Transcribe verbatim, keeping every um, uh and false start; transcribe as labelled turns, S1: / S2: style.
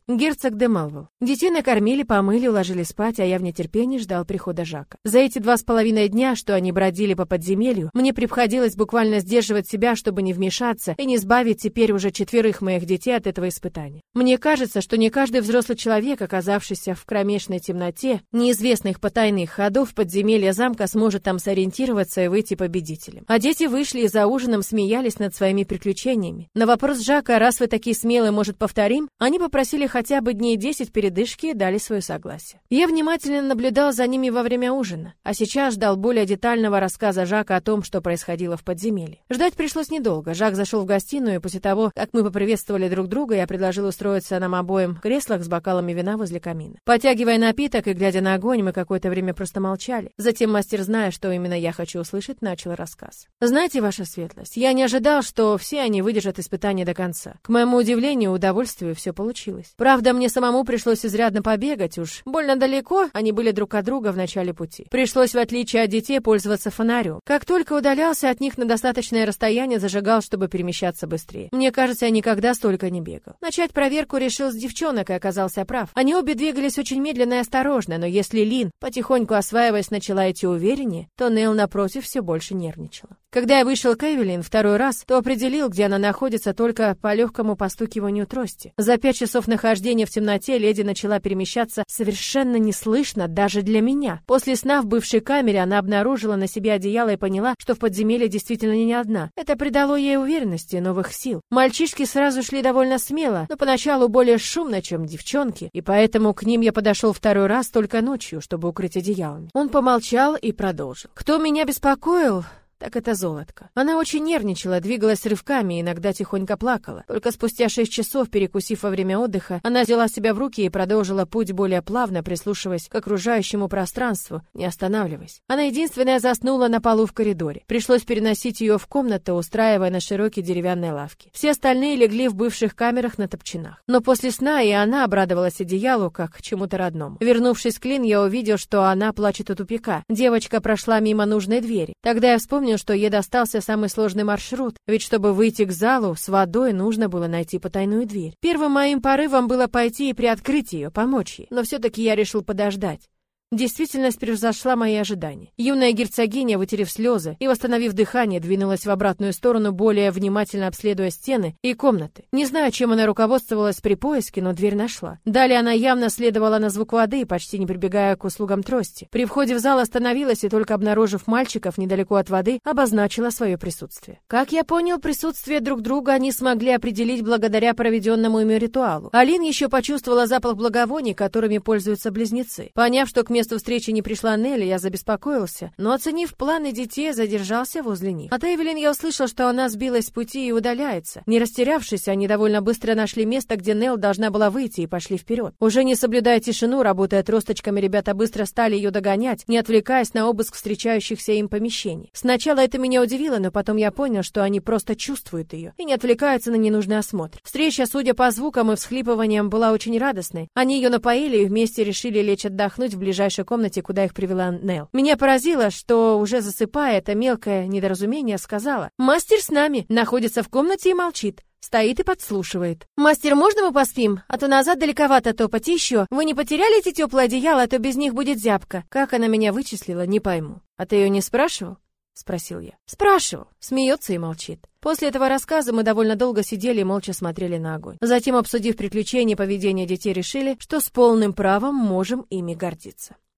S1: Герцог де Мелвилл. Детей накормили, помыли, уложили спать, а я в нетерпении ждал прихода Жака. За эти два с половиной дня, что они бродили по подземелью, мне приходилось буквально сдерживать себя, чтобы не вмешаться и не избавить теперь уже четверых моих детей от этого испытания. Мне кажется, что не каждый взрослый человек, оказавшийся в кромешной темноте, неизвестных потайных ходов подземелья замка, сможет там сориентироваться и выйти победителем. А дети вышли и за ужином смеялись над своими приключениями. На вопрос Жака, раз вы такие смелые, может, повторим, они попросили хотя бы дней десять передышки и дали свое согласие. Я внимательно наблюдал за ними во время ужина, а сейчас ждал более детального рассказа Жака о том, что происходило в подземелье. Ждать пришлось недолго. Жак зашел в гостиную, и после того, как мы поприветствовали друг друга, я предложил устроиться нам обоим в креслах с бокалами вина возле камина. Потягивая напиток и глядя на огонь, мы какое-то время просто молчали. Затем мастер, зная, что именно я хочу услышать, начал рассказ. «Знаете, ваша светлость, я не ожидал, что все они выдержат испытание до конца. К моему удивлению, удовольствию все получилось. Правда, мне самому пришлось изрядно побегать, уж больно далеко они были друг от друга в начале пути. Пришлось, в отличие от детей, пользоваться фонарем. Как только удалялся от них на достаточное расстояние, зажигал, чтобы перемещаться быстрее. Мне кажется, я никогда столько не бегал. Начать проверку решил с девчонок и оказался прав. Они обе двигались очень медленно и осторожно, но если Лин, потихоньку осваиваясь, начала идти увереннее, то Нел, напротив, все больше нервничала. Когда я вышел к Эвелин второй раз, то определил, где она находится, только по легкому постукиванию трости. За пять часов нахождения в темноте леди начала перемещаться совершенно неслышно даже для меня. После сна в бывшей камере она обнаружила на себе одеяло и поняла, что в подземелье действительно не одна. Это придало ей уверенности и новых сил. Мальчишки сразу шли довольно смело, но поначалу более шумно, чем девчонки, и поэтому к ним я подошел второй раз только ночью, чтобы укрыть одеялом. Он помолчал и продолжил. Кто меня беспокоил? Так это Золотка. Она очень нервничала, двигалась рывками и иногда тихонько плакала. Только спустя шесть часов, перекусив во время отдыха, она взяла себя в руки и продолжила путь более плавно, прислушиваясь к окружающему пространству, не останавливаясь. Она единственная заснула на полу в коридоре. Пришлось переносить ее в комнату, устраивая на широкой деревянной лавке. Все остальные легли в бывших камерах на топчинах. Но после сна и она обрадовалась одеялу, как к чему-то родному. Вернувшись к Лин, я увидел, что она плачет у тупика. Девочка прошла мимо нужной двери. Тогда я вспомнил, что ей достался самый сложный маршрут, ведь чтобы выйти к залу с водой, нужно было найти потайную дверь. Первым моим порывом было пойти и приоткрыть ее, помочь ей, но все-таки я решил подождать. Действительность превзошла мои ожидания. Юная герцогиня, вытерев слезы и восстановив дыхание, двинулась в обратную сторону, более внимательно обследуя стены и комнаты. Не знаю, чем она руководствовалась при поиске, но дверь нашла. Далее она явно следовала на звук воды, почти не прибегая к услугам трости. При входе в зал остановилась и, только обнаружив мальчиков недалеко от воды, обозначила свое присутствие. Как я понял, присутствие друг друга они смогли определить благодаря проведенному ими ритуалу. Алин еще почувствовала запах благовоний, которыми пользуются близнецы. Поняв, что к месту встречи не пришла Нелли, я забеспокоился, но, оценив планы детей, задержался возле них. От Эвелин я услышал, что она сбилась с пути и удаляется. Не растерявшись, они довольно быстро нашли место, где Нелл должна была выйти, и пошли вперед. Уже не соблюдая тишину, работая тросточками, ребята быстро стали ее догонять, не отвлекаясь на обыск встречающихся им помещений. Сначала это меня удивило, но потом я понял, что они просто чувствуют ее и не отвлекаются на ненужный осмотр. Встреча, судя по звукам и всхлипываниям, была очень радостной. Они ее напоили и вместе решили лечь отдохнуть в ближайшей комнате, куда их привела Нелл. Меня поразило, что, уже засыпая, это мелкое недоразумение сказала: «Мастер с нами, находится в комнате и молчит». Стоит и подслушивает. «Мастер, можно мы поспим? А то назад далековато топать. И еще, вы не потеряли эти теплые одеяла, а то без них будет зябко». Как она меня вычислила, не пойму. «А ты ее не спрашивал?» — спросил я. «Спрашивал». Смеется и молчит. После этого рассказа мы довольно долго сидели и молча смотрели на огонь. Затем, обсудив приключения и поведение детей, решили, что с полным правом можем ими гордиться.